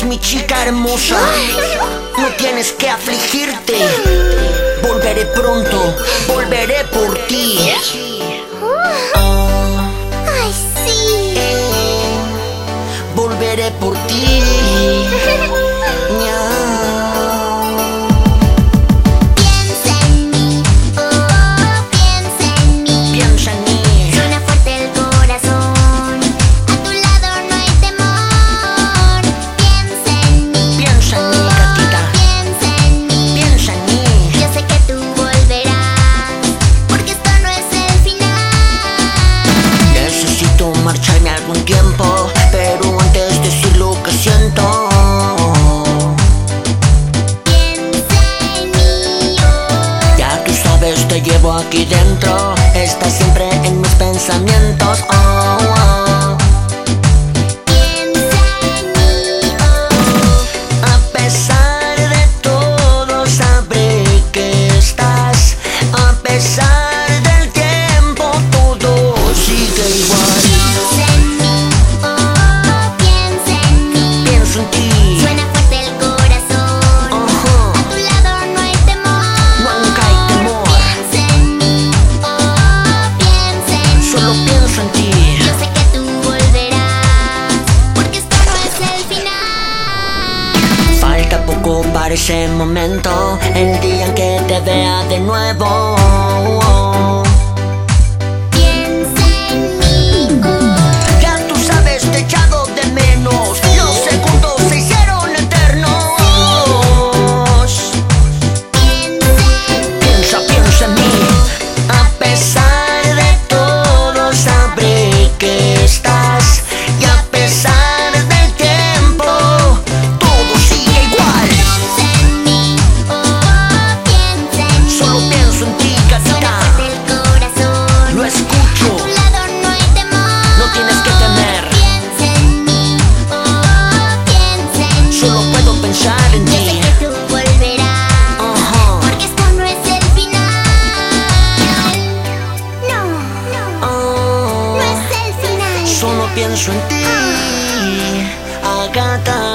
eres mi chica hermosa. No tienes que afligirte. Volveré pronto, volveré por ti. Ay, sí. Volveré por ti. Piensa en mí, oh, piensa en mí. Piensa en mí. Suena fuerte el corazón. A tu lado no hay temor. Piensa en mí, Piensa en mí, gatita. piensa en mí. Piensa en mí. Yo sé que tú volverás, porque esto no es el final. Necesito marcharme algún tiempo, pero antes decir lo que siento. Piensa en mí, oh. Ya tú sabes, te llevo aquí dentro. Estás siempre en mis pensamientos. Piensa en mí, oh. A pesar de todo, sabré que estás. A pesar del tiempo, todo sigue igual. Piensa en mí, oh, piensa en mí. Pienso en ti. Suena fuerte el corazón. Ajá. A tu lado no hay temor. Nunca hay temor. Piensa en mí, oh, piensa en mí. Solo pienso en ti. Yo sé que tú volverás, porque esto no es el final. Falta poco para ese momento, el día en que te vea de nuevo. Piensa en mí, oh. Ya tú sabes, te he echado de menos. Los segundos se hicieron eternos. Piensa en mí, Piensa en mí. A pesar de todo, sabré que estás. Y a pesar del tiempo, todo sigue igual. piensa en mí, oh, piensa en mí. Solo pienso en ti, Suena gatita. fuerte el corazón. Lo A escucho. tu lado no hay temor. No tienes que temer. Piensa en mí, oh, piensa en mí. Solo puedo pensar en Yo sé ti. que tú volverás, Ajá. porque esto no es el final. No, no es el final. Solo pienso en ti, Agatha.